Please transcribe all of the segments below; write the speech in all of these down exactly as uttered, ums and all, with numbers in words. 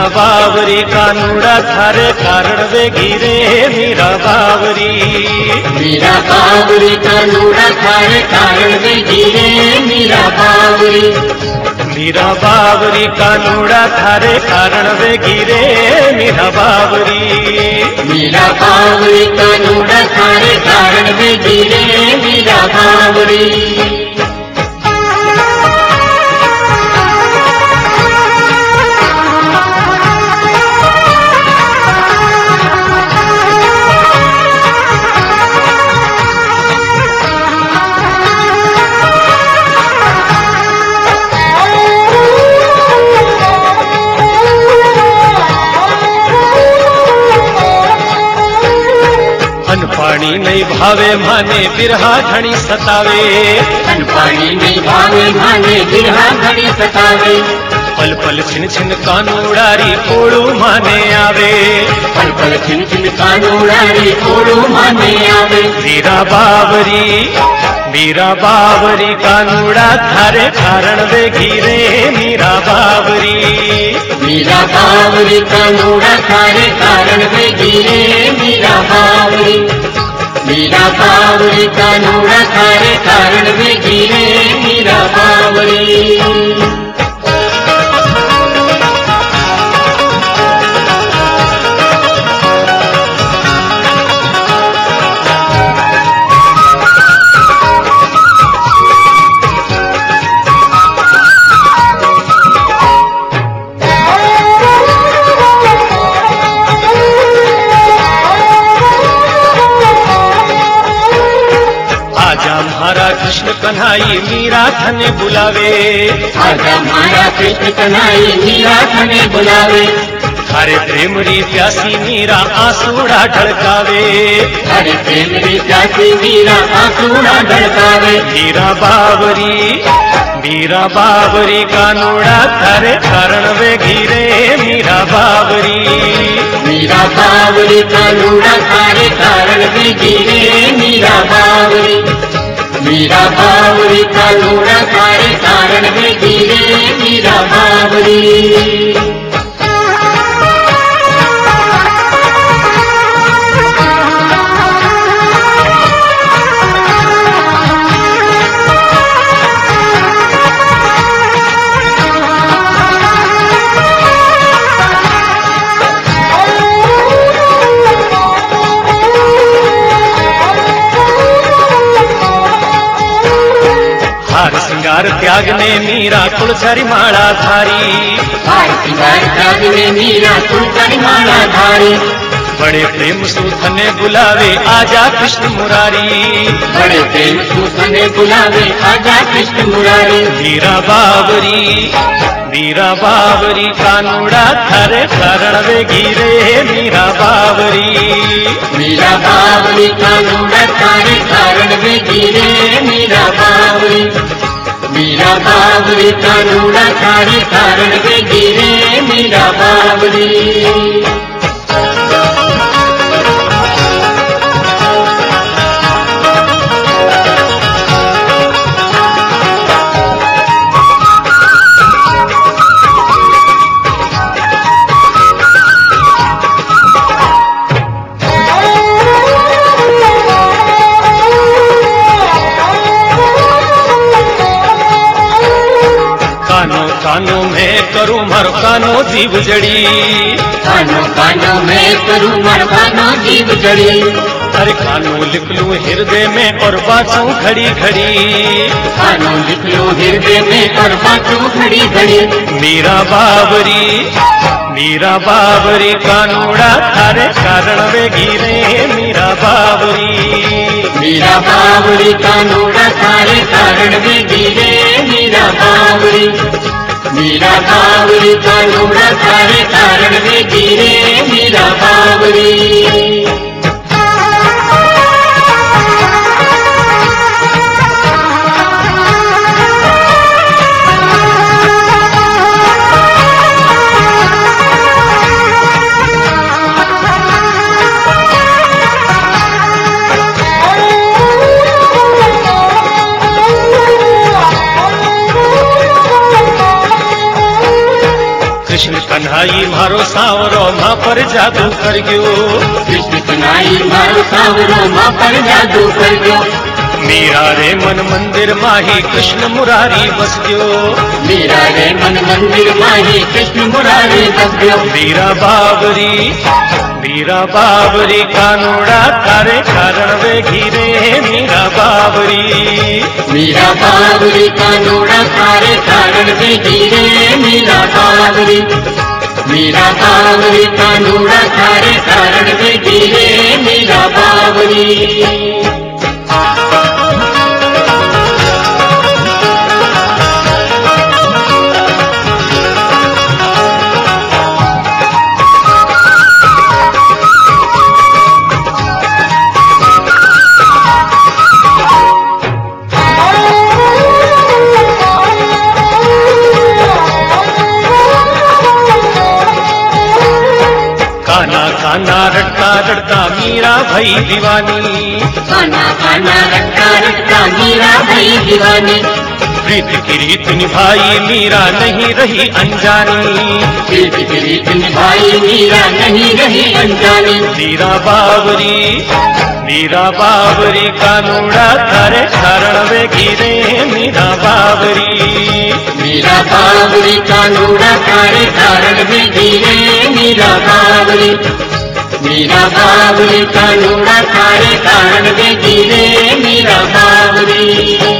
बावरी कानूड़ा थारे कारण वे गिरे मीरा बावरी। मीरा बावरी कानूड़ा थारे कारण वे गिरे मीरा बावरी। मीरा बावरी कानूड़ा थारे कारण वे गिरे मीरा बावरी। मीरा बावरी कानूड़ा थारे कारण वे गिरे मीरा बावरी। पानी नहीं भावे माने बिरहा घणी सतावे। पानी नहीं भावे माने बिरहा घणी सतावे। पल पल छिन छिन कानूड़ारी कोड़ू माने आवे। पल पल छिन छिन कानूड़ारी कोड़ू माने आवे। मीरा बावरी मीरा बावरी कानूड़ा थारे कारण वे गिरे मीरा बावरी। मीरा बावरी कानूड़ा थारे कारण वे गिरे मीरा बावरी। मीरा बावरी कानूड़ा थारे कारण वे गिरे मीरा बावरी। हमारा कृष्ण कन्हाई मीरा थने बुलावे। आजा हमारा कृष्ण कन्हाई मीरा थने बुलावे। थारे प्रेम री प्यासी मीरा आंसूड़ा ढड़कावे। थारे प्रेम री प्यासी मीरा आंसूड़ा ढड़कावे। मीरा बावरी मीरा बावरी कानूड़ा थारे कारण वे गिरे मीरा बावरी। मीरा बावरी कानूड़ा थारे कारण वे गिरे मीरा बावरी। मीरा बावरी कानूड़ा थारे कारण वे गिरे मीरा बावरी। हार सिंगार त्याग ने मीरा तुलसारी माला धारी। हार सिंगार त्याग ने मीरा तुलसारी माला धारी। बड़े प्रेम सूथने बुलावे आजा कृष्ण मुरारी। बड़े प्रेम सूथने बुलावे आजा कृष्ण मुरारी। मीरा बावरी मीरा बावरी कानूड़ा थारे कारण वे गिरे मीरा बावरी। मीरा बावरी कानूड़ा थारे कारण वे गिरे मीरा बावरी। मीरा बावरी कानूड़ा थारे कारण वे गिरे मीरा बावरी। कानो में करूं मर कानो जीव जड़ी। कानो कानो में करूं मर कानो जीव जड़ी। अरे कानो लिख लूं हृदय में और बातों घड़ी घड़ी। कानो लिख लूं हृदय में और बातों घड़ी घड़ी। मीरा बावरी मीरा बावरी कानूड़ा थारे कारण वे गिरे मीरा बावरी। मीरा बावरी कानूड़ा थारे कारण वे गिरे मीरा बावरी। मीरा बावरी कानूड़ा थारे कारण वे गिरे मीरा बावरी। कृष्ण कन्हाई मारो सावरो मां पर जादू कर गयो। कृष्ण कन्हई मारो सावरो मां पर जादू कर गयो। मीरा रे मन मंदिर माही कृष्ण मुरारी बस गयो। मीरा रे मन मंदिर माही कृष्ण मुरारी बस गयो। मीरा बाबरी मीरा बाबरी कानूड़ा थारे कारण वे घिरे मीरा बाबरी। मीरा बाबरी कानूड़ा थारे कारण वे घिरे मीरा बाबरी। मीरा बाबरी कानूड़ा थारे कारण वे घिरे मीरा बाबरी। काना काना रटता रटता मीरा भई दीवानी। काना काना रटता रटता मीरा भई दीवानी। प्रीत की रीत निभाई मीरा नहीं रही अनजानी। प्रीत की रीत निभाई मीरा नहीं रही अनजानी। मीरा बाबरी मीरा बाबरी कानूड़ा थारे कारण वे घिरे मीरा बाबरी। मीरा बाबरी कानूड़ा थारे कारण वे घिरे मीरा बाबरी। मीरा बाबरी कानूड़ा थारे कारण वे घिरे मीरा बाबरी।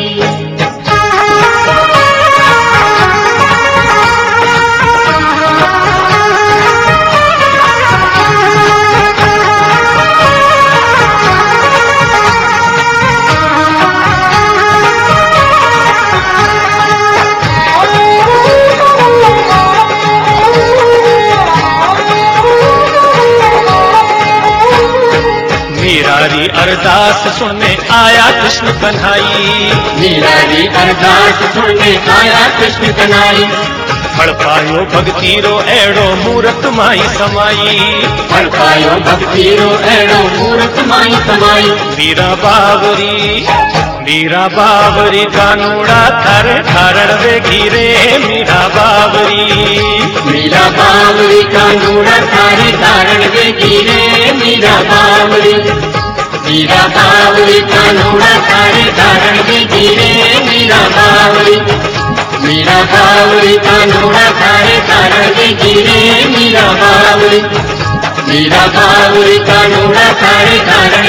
मीरारी अरदास सुनने आया कृष्ण कन्हई। मीरारी अरदास सुनने आया कृष्ण कन्हई। फल पायो भक्ति रो एड़ो मूरत माई समाई। फल पायो भक्ति रो एड़ो मूरत माई समाई। मीरा बाबरी मीरा बाबरी कानूड़ा थारे कारण वे घिरे मीरा बाबरी। मीरा बाबरी कानूड़ा थारे कारण वे घिरे मीरा बाबरी। मीरा बाबरी कानूड़ा थारे कारण वे घिरे मीरा बाबरी। मीरा बाबरी कानूड़ा थारे कारण वे घिरे मीरा बाबरी। मीरा बाबरी कानूड़ा थारे कारण